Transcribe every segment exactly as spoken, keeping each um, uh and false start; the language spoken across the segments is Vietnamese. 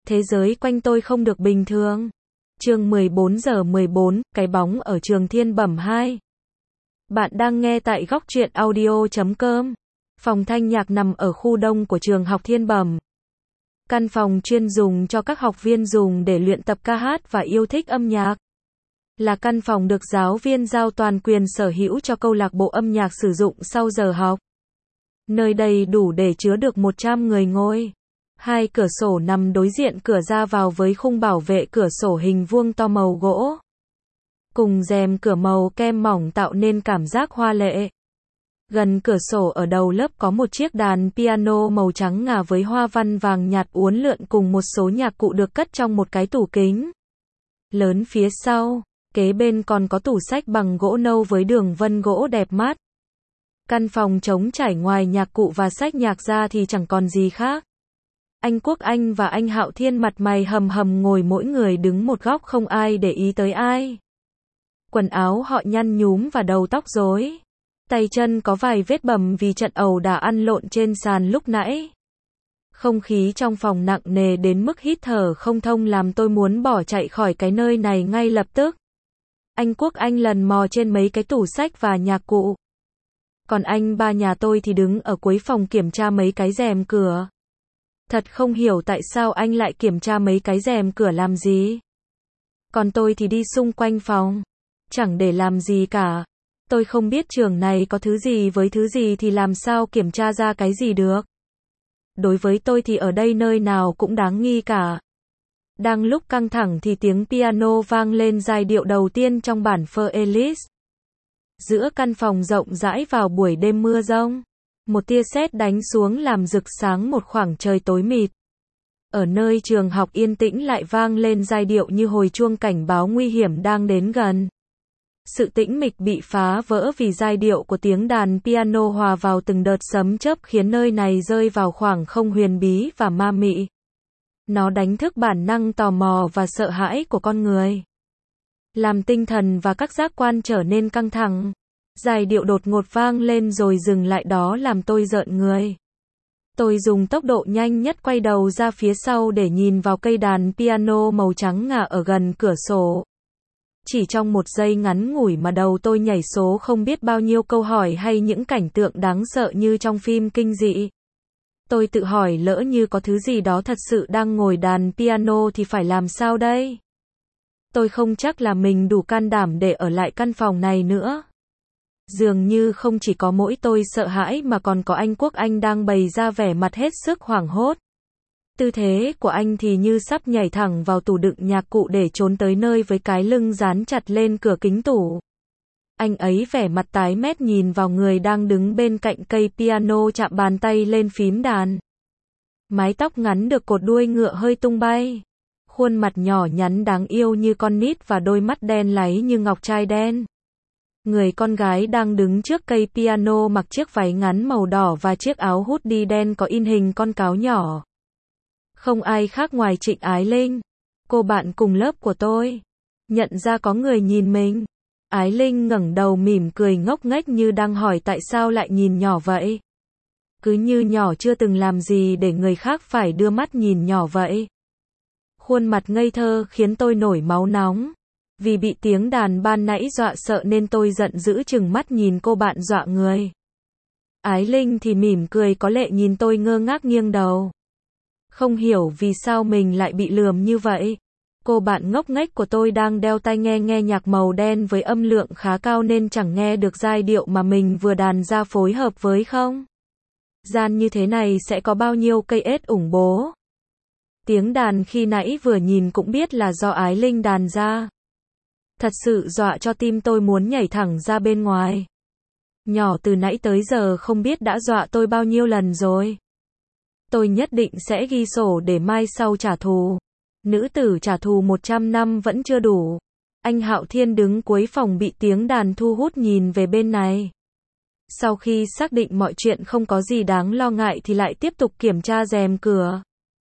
Thế giới quanh tôi không được bình thường. Chương mười bốn giờ mười bốn, cái bóng ở trường Thiên Bẩm hai. Bạn đang nghe tại góc truyện audio chấm com. Phòng thanh nhạc nằm ở khu đông của trường học Thiên Bẩm. Căn phòng chuyên dùng cho các học viên dùng để luyện tập ca hát và yêu thích âm nhạc. Là căn phòng được giáo viên giao toàn quyền sở hữu cho câu lạc bộ âm nhạc sử dụng sau giờ học. Nơi đây đủ để chứa được một trăm người ngồi. Hai cửa sổ nằm đối diện cửa ra vào với khung bảo vệ cửa sổ hình vuông to màu gỗ. Cùng rèm cửa màu kem mỏng tạo nên cảm giác hoa lệ. Gần cửa sổ ở đầu lớp có một chiếc đàn piano màu trắng ngà với hoa văn vàng nhạt uốn lượn cùng một số nhạc cụ được cất trong một cái tủ kính lớn phía sau. Kế bên còn có tủ sách bằng gỗ nâu với đường vân gỗ đẹp mắt. Căn phòng trống trải ngoài nhạc cụ và sách nhạc ra thì chẳng còn gì khác. Anh Quốc Anh và anh Hạo Thiên mặt mày hầm hầm ngồi mỗi người đứng một góc không ai để ý tới ai. Quần áo họ nhăn nhúm và đầu tóc rối. Tay chân có vài vết bầm vì trận ẩu đả ăn lộn trên sàn lúc nãy. Không khí trong phòng nặng nề đến mức hít thở không thông làm tôi muốn bỏ chạy khỏi cái nơi này ngay lập tức. Anh Quốc Anh lần mò trên mấy cái tủ sách và nhạc cụ. Còn anh ba nhà tôi thì đứng ở cuối phòng kiểm tra mấy cái rèm cửa. Thật không hiểu tại sao anh lại kiểm tra mấy cái rèm cửa làm gì. Còn tôi thì đi xung quanh phòng. Chẳng để làm gì cả. Tôi không biết trường này có thứ gì với thứ gì thì làm sao kiểm tra ra cái gì được. Đối với tôi thì ở đây nơi nào cũng đáng nghi cả. Đang lúc căng thẳng thì tiếng piano vang lên giai điệu đầu tiên trong bản For Elise. Giữa căn phòng rộng rãi vào buổi đêm mưa giông. Một tia sét đánh xuống làm rực sáng một khoảng trời tối mịt. Ở nơi trường học yên tĩnh lại vang lên giai điệu như hồi chuông cảnh báo nguy hiểm đang đến gần. Sự tĩnh mịch bị phá vỡ vì giai điệu của tiếng đàn piano hòa vào từng đợt sấm chớp khiến nơi này rơi vào khoảng không huyền bí và ma mị. Nó đánh thức bản năng tò mò và sợ hãi của con người. Làm tinh thần và các giác quan trở nên căng thẳng. Giai điệu đột ngột vang lên rồi dừng lại đó làm tôi rợn người. Tôi dùng tốc độ nhanh nhất quay đầu ra phía sau để nhìn vào cây đàn piano màu trắng ngà ở gần cửa sổ. Chỉ trong một giây ngắn ngủi mà đầu tôi nhảy số không biết bao nhiêu câu hỏi hay những cảnh tượng đáng sợ như trong phim kinh dị. Tôi tự hỏi lỡ như có thứ gì đó thật sự đang ngồi đàn piano thì phải làm sao đây? Tôi không chắc là mình đủ can đảm để ở lại căn phòng này nữa. Dường như không chỉ có mỗi tôi sợ hãi mà còn có anh Quốc Anh đang bày ra vẻ mặt hết sức hoảng hốt. Tư thế của anh thì như sắp nhảy thẳng vào tủ đựng nhạc cụ để trốn tới nơi với cái lưng dán chặt lên cửa kính tủ. Anh ấy vẻ mặt tái mét nhìn vào người đang đứng bên cạnh cây piano chạm bàn tay lên phím đàn. Mái tóc ngắn được cột đuôi ngựa hơi tung bay. Khuôn mặt nhỏ nhắn đáng yêu như con nít và đôi mắt đen láy như ngọc trai đen. Người con gái đang đứng trước cây piano mặc chiếc váy ngắn màu đỏ và chiếc áo hoodie đen có in hình con cáo nhỏ. Không ai khác ngoài Trịnh Ái Linh, cô bạn cùng lớp của tôi. Nhận ra có người nhìn mình. Ái Linh ngẩng đầu mỉm cười ngốc nghếch như đang hỏi tại sao lại nhìn nhỏ vậy. Cứ như nhỏ chưa từng làm gì để người khác phải đưa mắt nhìn nhỏ vậy. Khuôn mặt ngây thơ khiến tôi nổi máu nóng. Vì bị tiếng đàn ban nãy dọa sợ nên tôi giận dữ chừng mắt nhìn cô bạn dọa người. Ái Linh thì mỉm cười có lệ nhìn tôi ngơ ngác nghiêng đầu. Không hiểu vì sao mình lại bị lườm như vậy. Cô bạn ngốc nghếch của tôi đang đeo tai nghe nghe nhạc màu đen với âm lượng khá cao nên chẳng nghe được giai điệu mà mình vừa đàn ra phối hợp với không. Gian như thế này sẽ có bao nhiêu cây ếch ủng bố. Tiếng đàn khi nãy vừa nhìn cũng biết là do Ái Linh đàn ra. Thật sự dọa cho tim tôi muốn nhảy thẳng ra bên ngoài. Nhỏ từ nãy tới giờ không biết đã dọa tôi bao nhiêu lần rồi. Tôi nhất định sẽ ghi sổ để mai sau trả thù. Nữ tử trả thù một trăm năm vẫn chưa đủ. Anh Hạo Thiên đứng cuối phòng bị tiếng đàn thu hút nhìn về bên này. Sau khi xác định mọi chuyện không có gì đáng lo ngại thì lại tiếp tục kiểm tra rèm cửa.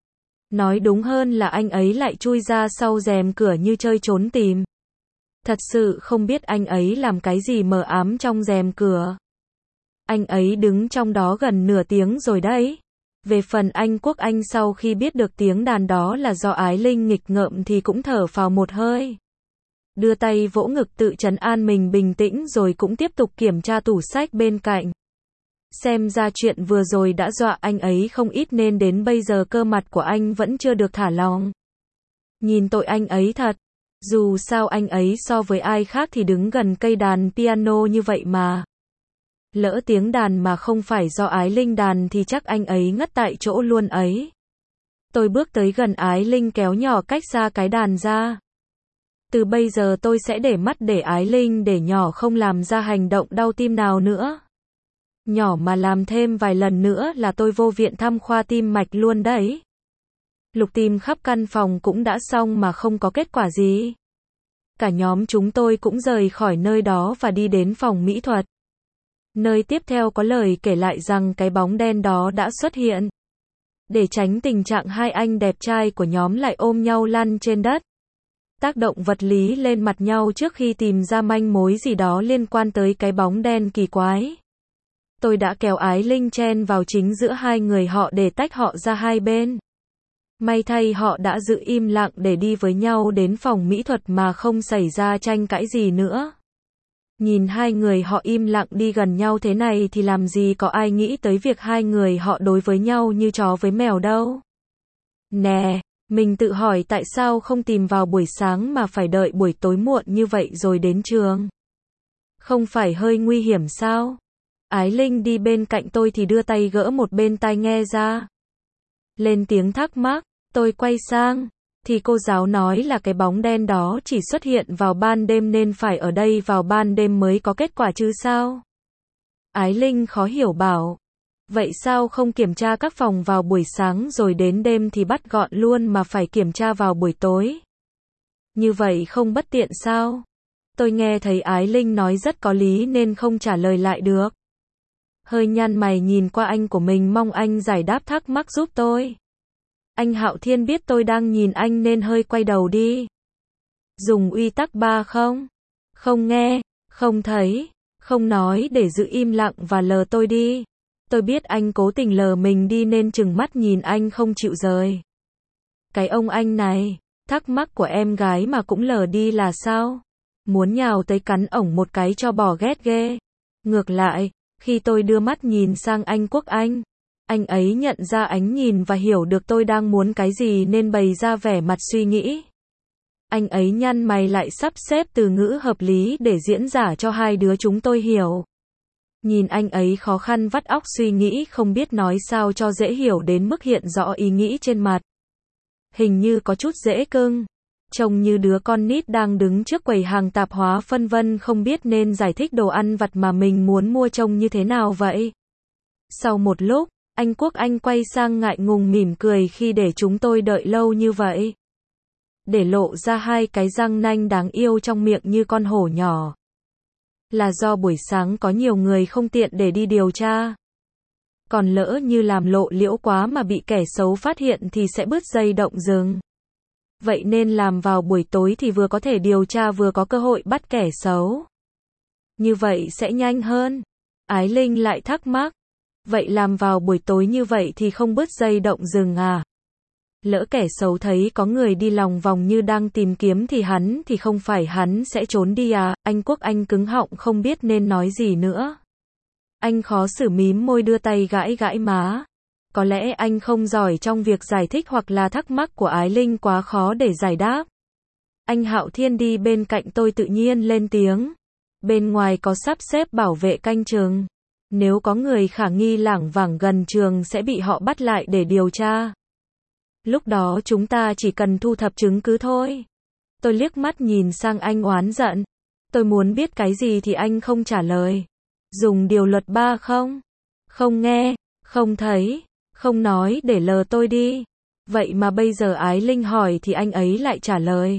Nói đúng hơn là anh ấy lại chui ra sau rèm cửa như chơi trốn tìm. Thật sự không biết anh ấy làm cái gì mờ ám trong rèm cửa. Anh ấy đứng trong đó gần nửa tiếng rồi đấy. Về phần anh Quốc Anh sau khi biết được tiếng đàn đó là do Ái Linh nghịch ngợm thì cũng thở phào một hơi. Đưa tay vỗ ngực tự trấn an mình bình tĩnh rồi cũng tiếp tục kiểm tra tủ sách bên cạnh. Xem ra chuyện vừa rồi đã dọa anh ấy không ít nên đến bây giờ cơ mặt của anh vẫn chưa được thả lỏng. Nhìn tội anh ấy thật. Dù sao anh ấy so với ai khác thì đứng gần cây đàn piano như vậy mà. Lỡ tiếng đàn mà không phải do Ái Linh đàn thì chắc anh ấy ngất tại chỗ luôn ấy. Tôi bước tới gần Ái Linh kéo nhỏ cách xa cái đàn ra. Từ bây giờ tôi sẽ để mắt để Ái Linh để nhỏ không làm ra hành động đau tim nào nữa. Nhỏ mà làm thêm vài lần nữa là tôi vô viện thăm khoa tim mạch luôn đấy. Lục tìm khắp căn phòng cũng đã xong mà không có kết quả gì. Cả nhóm chúng tôi cũng rời khỏi nơi đó và đi đến phòng mỹ thuật. Nơi tiếp theo có lời kể lại rằng cái bóng đen đó đã xuất hiện. Để tránh tình trạng hai anh đẹp trai của nhóm lại ôm nhau lăn trên đất. Tác động vật lý lên mặt nhau trước khi tìm ra manh mối gì đó liên quan tới cái bóng đen kỳ quái. Tôi đã kéo Ái Linh chen vào chính giữa hai người họ để tách họ ra hai bên. May thay họ đã giữ im lặng để đi với nhau đến phòng mỹ thuật mà không xảy ra tranh cãi gì nữa. Nhìn hai người họ im lặng đi gần nhau thế này thì làm gì có ai nghĩ tới việc hai người họ đối với nhau như chó với mèo đâu. Nè, mình tự hỏi tại sao không tìm vào buổi sáng mà phải đợi buổi tối muộn như vậy rồi đến trường. Không phải hơi nguy hiểm sao? Ái Linh đi bên cạnh tôi thì đưa tay gỡ một bên tai nghe ra. Lên tiếng thắc mắc, tôi quay sang. Thì cô giáo nói là cái bóng đen đó chỉ xuất hiện vào ban đêm nên phải ở đây vào ban đêm mới có kết quả chứ sao? Ái Linh khó hiểu bảo. Vậy sao không kiểm tra các phòng vào buổi sáng rồi đến đêm thì bắt gọn luôn mà phải kiểm tra vào buổi tối? Như vậy không bất tiện sao? Tôi nghe thấy Ái Linh nói rất có lý nên không trả lời lại được. Hơi nhăn mày nhìn qua anh của mình mong anh giải đáp thắc mắc giúp tôi. Anh Hạo Thiên biết tôi đang nhìn anh nên hơi quay đầu đi. Dùng uy tắc ba không? Không nghe, không thấy, không nói để giữ im lặng và lờ tôi đi. Tôi biết anh cố tình lờ mình đi nên chừng mắt nhìn anh không chịu rời. Cái ông anh này, thắc mắc của em gái mà cũng lờ đi là sao? Muốn nhào tới cắn ổng một cái cho bỏ ghét ghê. Ngược lại, khi tôi đưa mắt nhìn sang anh Quốc Anh, anh ấy nhận ra ánh nhìn và hiểu được tôi đang muốn cái gì nên bày ra vẻ mặt suy nghĩ. Anh ấy nhăn mày lại sắp xếp từ ngữ hợp lý để diễn giải cho hai đứa chúng tôi hiểu. Nhìn anh ấy khó khăn vắt óc suy nghĩ không biết nói sao cho dễ hiểu đến mức hiện rõ ý nghĩ trên mặt. Hình như có chút dễ cưng. Trông như đứa con nít đang đứng trước quầy hàng tạp hóa phân vân không biết nên giải thích đồ ăn vặt mà mình muốn mua trông như thế nào vậy. Sau một lúc, anh Quốc Anh quay sang ngại ngùng mỉm cười khi để chúng tôi đợi lâu như vậy. Để lộ ra hai cái răng nanh đáng yêu trong miệng như con hổ nhỏ. Là do buổi sáng có nhiều người không tiện để đi điều tra. Còn lỡ như làm lộ liễu quá mà bị kẻ xấu phát hiện thì sẽ bứt dây động rừng. Vậy nên làm vào buổi tối thì vừa có thể điều tra vừa có cơ hội bắt kẻ xấu. Như vậy sẽ nhanh hơn. Ái Linh lại thắc mắc. Vậy làm vào buổi tối như vậy thì không bứt dây động rừng à? Lỡ kẻ xấu thấy có người đi lòng vòng như đang tìm kiếm thì hắn thì không phải hắn sẽ trốn đi à? Anh Quốc Anh cứng họng không biết nên nói gì nữa. Anh khó xử mím môi đưa tay gãi gãi má. Có lẽ anh không giỏi trong việc giải thích hoặc là thắc mắc của Ái Linh quá khó để giải đáp. Anh Hạo Thiên đi bên cạnh tôi tự nhiên lên tiếng. Bên ngoài có sắp xếp bảo vệ canh chừng. Nếu có người khả nghi lảng vảng gần trường sẽ bị họ bắt lại để điều tra. Lúc đó chúng ta chỉ cần thu thập chứng cứ thôi. Tôi liếc mắt nhìn sang anh oán giận. Tôi muốn biết cái gì thì anh không trả lời. Dùng điều luật ba không? Không nghe, không thấy, không nói để lờ tôi đi. Vậy mà bây giờ Ái Linh hỏi thì anh ấy lại trả lời.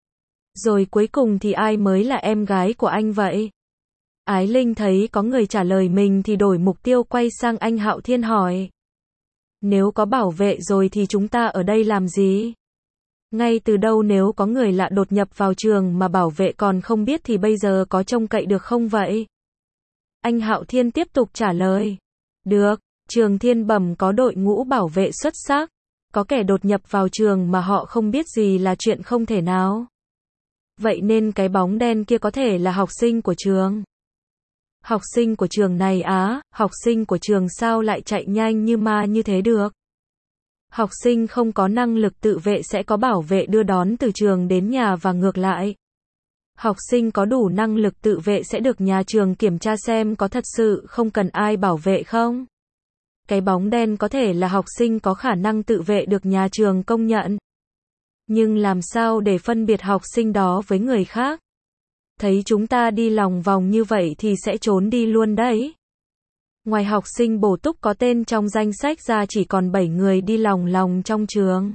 Rồi cuối cùng thì ai mới là em gái của anh vậy? Ái Linh thấy có người trả lời mình thì đổi mục tiêu quay sang anh Hạo Thiên hỏi. Nếu có bảo vệ rồi thì chúng ta ở đây làm gì? Ngay từ đâu nếu có người lạ đột nhập vào trường mà bảo vệ còn không biết thì bây giờ có trông cậy được không vậy? Anh Hạo Thiên tiếp tục trả lời. Được, Trường Thiên Bẩm có đội ngũ bảo vệ xuất sắc. Có kẻ đột nhập vào trường mà họ không biết gì là chuyện không thể nào. Vậy nên cái bóng đen kia có thể là học sinh của trường. Học sinh của trường này á, học sinh của trường sao lại chạy nhanh như ma như thế được? Học sinh không có năng lực tự vệ sẽ có bảo vệ đưa đón từ trường đến nhà và ngược lại. Học sinh có đủ năng lực tự vệ sẽ được nhà trường kiểm tra xem có thật sự không cần ai bảo vệ không? Cái bóng đen có thể là học sinh có khả năng tự vệ được nhà trường công nhận. Nhưng làm sao để phân biệt học sinh đó với người khác? Thấy chúng ta đi lòng vòng như vậy thì sẽ trốn đi luôn đấy. Ngoài học sinh bổ túc có tên trong danh sách ra chỉ còn bảy người đi lòng lòng trong trường.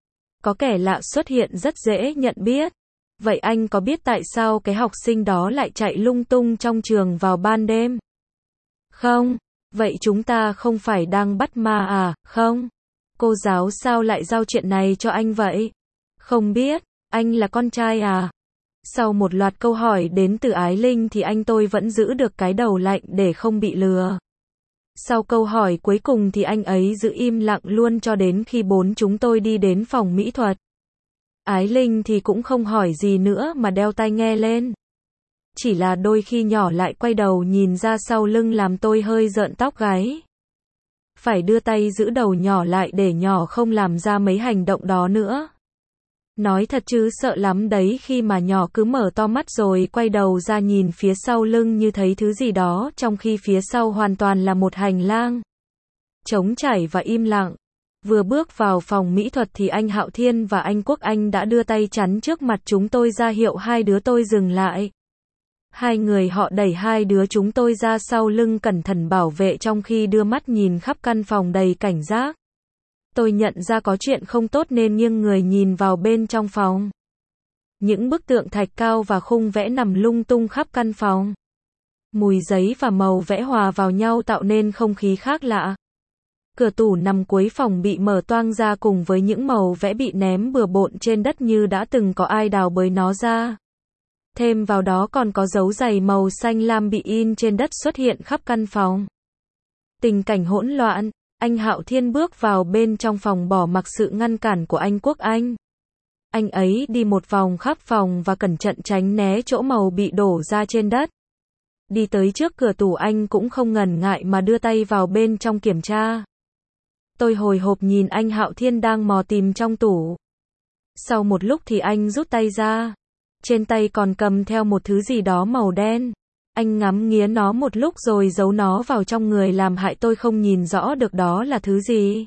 Có kẻ lạ xuất hiện rất dễ nhận biết. Vậy anh có biết tại sao cái học sinh đó lại chạy lung tung trong trường vào ban đêm? Không. Vậy chúng ta không phải đang bắt ma à, không? Cô giáo sao lại giao chuyện này cho anh vậy? Không biết, anh là con trai à? Sau một loạt câu hỏi đến từ Ái Linh thì anh tôi vẫn giữ được cái đầu lạnh để không bị lừa. Sau câu hỏi cuối cùng thì anh ấy giữ im lặng luôn cho đến khi bốn chúng tôi đi đến phòng mỹ thuật. Ái Linh thì cũng không hỏi gì nữa mà đeo tai nghe lên. Chỉ là đôi khi nhỏ lại quay đầu nhìn ra sau lưng làm tôi hơi rợn tóc gáy. Phải đưa tay giữ đầu nhỏ lại để nhỏ không làm ra mấy hành động đó nữa. Nói thật chứ sợ lắm đấy khi mà nhỏ cứ mở to mắt rồi quay đầu ra nhìn phía sau lưng như thấy thứ gì đó trong khi phía sau hoàn toàn là một hành lang. Trống trải và im lặng. Vừa bước vào phòng mỹ thuật thì anh Hạo Thiên và anh Quốc Anh đã đưa tay chắn trước mặt chúng tôi ra hiệu hai đứa tôi dừng lại. Hai người họ đẩy hai đứa chúng tôi ra sau lưng cẩn thận bảo vệ trong khi đưa mắt nhìn khắp căn phòng đầy cảnh giác. Tôi nhận ra có chuyện không tốt nên nghiêng người nhìn vào bên trong phòng. Những bức tượng thạch cao và khung vẽ nằm lung tung khắp căn phòng. Mùi giấy và màu vẽ hòa vào nhau tạo nên không khí khác lạ. Cửa tủ nằm cuối phòng bị mở toang ra cùng với những màu vẽ bị ném bừa bộn trên đất như đã từng có ai đào bới nó ra. Thêm vào đó còn có dấu giày màu xanh lam bị in trên đất xuất hiện khắp căn phòng. Tình cảnh hỗn loạn, anh Hạo Thiên bước vào bên trong phòng bỏ mặc sự ngăn cản của anh Quốc Anh. Anh ấy đi một vòng khắp phòng và cẩn thận tránh né chỗ màu bị đổ ra trên đất. Đi tới trước cửa tủ anh cũng không ngần ngại mà đưa tay vào bên trong kiểm tra. Tôi hồi hộp nhìn anh Hạo Thiên đang mò tìm trong tủ. Sau một lúc thì anh rút tay ra. Trên tay còn cầm theo một thứ gì đó màu đen. Anh ngắm nghía nó một lúc rồi giấu nó vào trong người làm hại tôi không nhìn rõ được đó là thứ gì.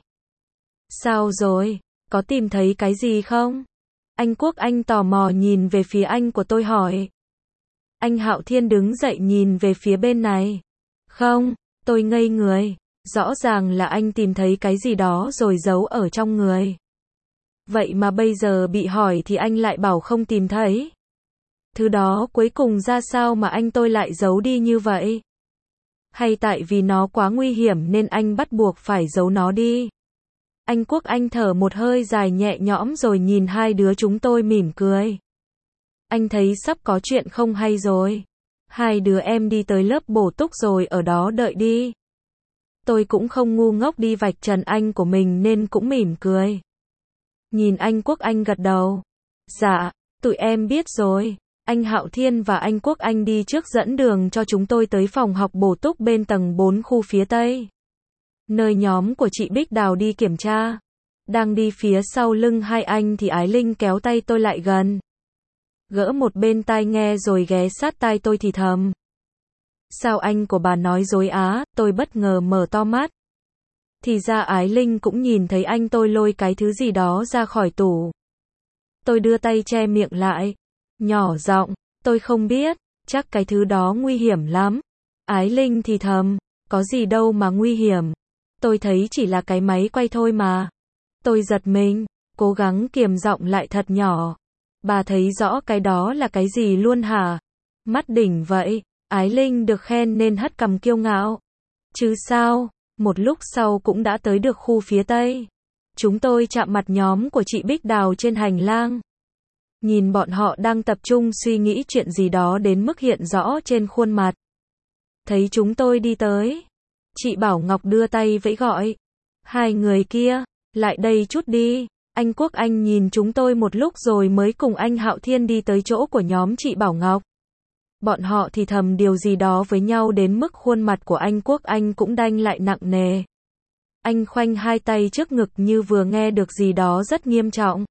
Sao rồi? Có tìm thấy cái gì không? Anh Quốc Anh tò mò nhìn về phía anh của tôi hỏi. Anh Hạo Thiên đứng dậy nhìn về phía bên này. Không, tôi ngây người. Rõ ràng là anh tìm thấy cái gì đó rồi giấu ở trong người. Vậy mà bây giờ bị hỏi thì anh lại bảo không tìm thấy. Thứ đó cuối cùng ra sao mà anh tôi lại giấu đi như vậy? Hay tại vì nó quá nguy hiểm nên anh bắt buộc phải giấu nó đi? Anh Quốc Anh thở một hơi dài nhẹ nhõm rồi nhìn hai đứa chúng tôi mỉm cười. Anh thấy sắp có chuyện không hay rồi. Hai đứa em đi tới lớp bổ túc rồi ở đó đợi đi. Tôi cũng không ngu ngốc đi vạch trần anh của mình nên cũng mỉm cười. Nhìn anh Quốc Anh gật đầu. Dạ, tụi em biết rồi. Anh Hạo Thiên và anh Quốc Anh đi trước dẫn đường cho chúng tôi tới phòng học bổ túc bên tầng bốn khu phía Tây. Nơi nhóm của chị Bích Đào đi kiểm tra. Đang đi phía sau lưng hai anh thì Ái Linh kéo tay tôi lại gần. Gỡ một bên tai nghe rồi ghé sát tai tôi thì thầm. Sao anh của bà nói dối á? Tôi bất ngờ mở to mắt. Thì ra Ái Linh cũng nhìn thấy anh tôi lôi cái thứ gì đó ra khỏi tủ. Tôi đưa tay che miệng lại. Nhỏ giọng, tôi không biết, chắc cái thứ đó nguy hiểm lắm. Ái Linh thì thầm, có gì đâu mà nguy hiểm. Tôi thấy chỉ là cái máy quay thôi mà. Tôi giật mình, cố gắng kiềm giọng lại thật nhỏ. Bà thấy rõ cái đó là cái gì luôn hả? Mắt đỉnh vậy. Ái Linh được khen nên hất cằm kiêu ngạo. Chứ sao, một lúc sau cũng đã tới được khu phía Tây. Chúng tôi chạm mặt nhóm của chị Bích Đào trên hành lang. Nhìn bọn họ đang tập trung suy nghĩ chuyện gì đó đến mức hiện rõ trên khuôn mặt. Thấy chúng tôi đi tới. Chị Bảo Ngọc đưa tay vẫy gọi. Hai người kia, lại đây chút đi. Anh Quốc Anh nhìn chúng tôi một lúc rồi mới cùng anh Hạo Thiên đi tới chỗ của nhóm chị Bảo Ngọc. Bọn họ thì thầm điều gì đó với nhau đến mức khuôn mặt của anh Quốc Anh cũng đanh lại nặng nề. Anh khoanh hai tay trước ngực như vừa nghe được gì đó rất nghiêm trọng.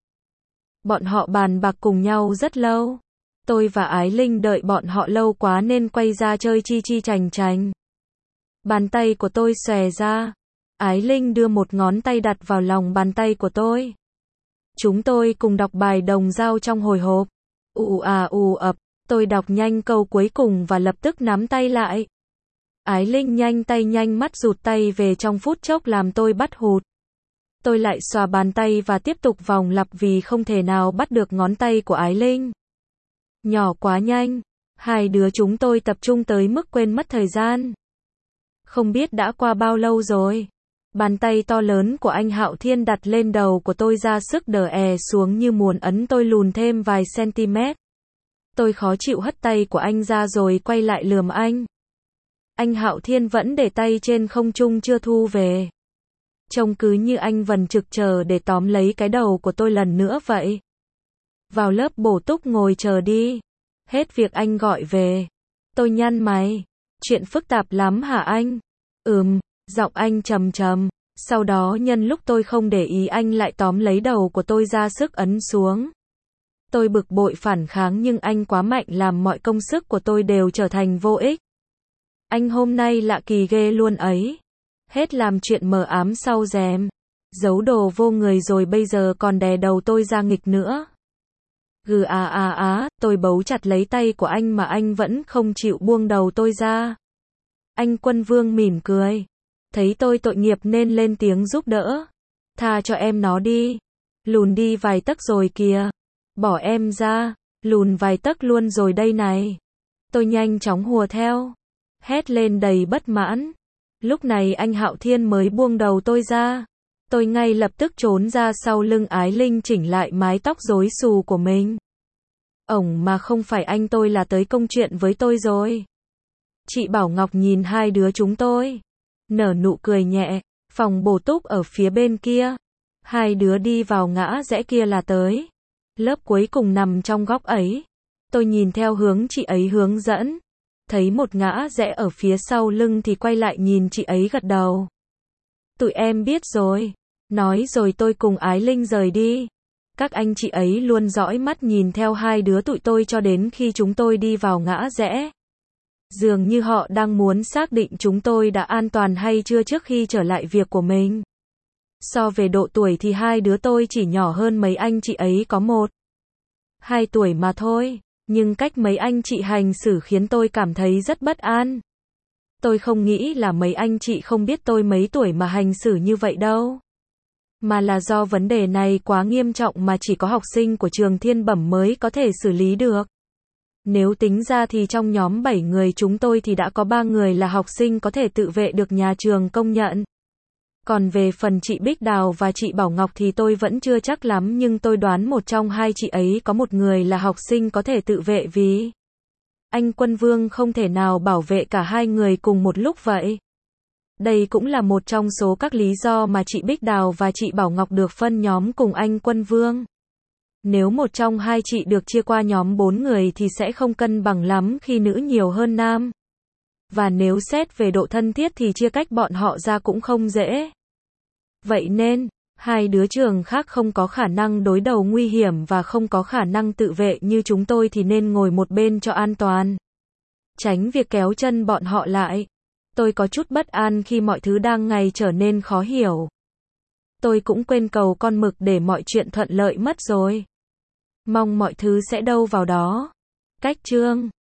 Bọn họ bàn bạc cùng nhau rất lâu. Tôi và Ái Linh đợi bọn họ lâu quá nên quay ra chơi chi chi chành chành. Bàn tay của tôi xòe ra. Ái Linh đưa một ngón tay đặt vào lòng bàn tay của tôi. Chúng tôi cùng đọc bài đồng dao trong hồi hộp. Ù à ù ập, tôi đọc nhanh câu cuối cùng và lập tức nắm tay lại. Ái Linh nhanh tay nhanh mắt rụt tay về trong phút chốc làm tôi bắt hụt. Tôi lại xòa bàn tay và tiếp tục vòng lặp vì không thể nào bắt được ngón tay của Ái Linh. Nhỏ quá nhanh, hai đứa chúng tôi tập trung tới mức quên mất thời gian. Không biết đã qua bao lâu rồi. Bàn tay to lớn của anh Hạo Thiên đặt lên đầu của tôi ra sức đờ è xuống như muốn ấn tôi lùn thêm vài cm. Tôi khó chịu hất tay của anh ra rồi quay lại lườm anh. Anh Hạo Thiên vẫn để tay trên không trung chưa thu về. Trông cứ như anh vần trực chờ để tóm lấy cái đầu của tôi lần nữa vậy. Vào lớp bổ túc ngồi chờ đi. Hết việc anh gọi về. Tôi nhăn mày. Chuyện phức tạp lắm hả anh? Ừm, giọng anh trầm trầm. Sau đó nhân lúc tôi không để ý anh lại tóm lấy đầu của tôi ra sức ấn xuống. Tôi bực bội phản kháng nhưng anh quá mạnh làm mọi công sức của tôi đều trở thành vô ích. Anh hôm nay lạ kỳ ghê luôn ấy. Hết làm chuyện mờ ám sau rèm. Giấu đồ vô người rồi bây giờ còn đè đầu tôi ra nghịch nữa. Gừ à à á, tôi bấu chặt lấy tay của anh mà anh vẫn không chịu buông đầu tôi ra. Anh Quân Vương mỉm cười. Thấy tôi tội nghiệp nên lên tiếng giúp đỡ. Tha cho em nó đi. Lùn đi vài tấc rồi kìa. Bỏ em ra. Lùn vài tấc luôn rồi đây này. Tôi nhanh chóng hùa theo. Hét lên đầy bất mãn. Lúc này anh Hạo Thiên mới buông đầu tôi ra. Tôi ngay lập tức trốn ra sau lưng Ái Linh chỉnh lại mái tóc rối xù của mình. Ổng mà không phải anh tôi là tới công chuyện với tôi rồi. Chị Bảo Ngọc nhìn hai đứa chúng tôi. Nở nụ cười nhẹ. Phòng bổ túc ở phía bên kia. Hai đứa đi vào ngã rẽ kia là tới. Lớp cuối cùng nằm trong góc ấy. Tôi nhìn theo hướng chị ấy hướng dẫn. Thấy một ngã rẽ ở phía sau lưng thì quay lại nhìn chị ấy gật đầu. Tụi em biết rồi. Nói rồi tôi cùng Ái Linh rời đi. Các anh chị ấy luôn dõi mắt nhìn theo hai đứa tụi tôi cho đến khi chúng tôi đi vào ngã rẽ. Dường như họ đang muốn xác định chúng tôi đã an toàn hay chưa trước khi trở lại việc của mình. So về độ tuổi thì hai đứa tôi chỉ nhỏ hơn mấy anh chị ấy có một, hai tuổi mà thôi. Nhưng cách mấy anh chị hành xử khiến tôi cảm thấy rất bất an. Tôi không nghĩ là mấy anh chị không biết tôi mấy tuổi mà hành xử như vậy đâu. Mà là do vấn đề này quá nghiêm trọng mà chỉ có học sinh của trường Thiên Bẩm mới có thể xử lý được. Nếu tính ra thì trong nhóm bảy người chúng tôi thì đã có ba người là học sinh có thể tự vệ được nhà trường công nhận. Còn về phần chị Bích Đào và chị Bảo Ngọc thì tôi vẫn chưa chắc lắm nhưng tôi đoán một trong hai chị ấy có một người là học sinh có thể tự vệ vì anh Quân Vương không thể nào bảo vệ cả hai người cùng một lúc vậy. Đây cũng là một trong số các lý do mà chị Bích Đào và chị Bảo Ngọc được phân nhóm cùng anh Quân Vương. Nếu một trong hai chị được chia qua nhóm bốn người thì sẽ không cân bằng lắm khi nữ nhiều hơn nam. Và nếu xét về độ thân thiết thì chia cách bọn họ ra cũng không dễ. Vậy nên, hai đứa trường khác không có khả năng đối đầu nguy hiểm và không có khả năng tự vệ như chúng tôi thì nên ngồi một bên cho an toàn. Tránh việc kéo chân bọn họ lại. Tôi có chút bất an khi mọi thứ đang ngày trở nên khó hiểu. Tôi cũng quên cầu con mực để mọi chuyện thuận lợi mất rồi. Mong mọi thứ sẽ đâu vào đó. Cách chương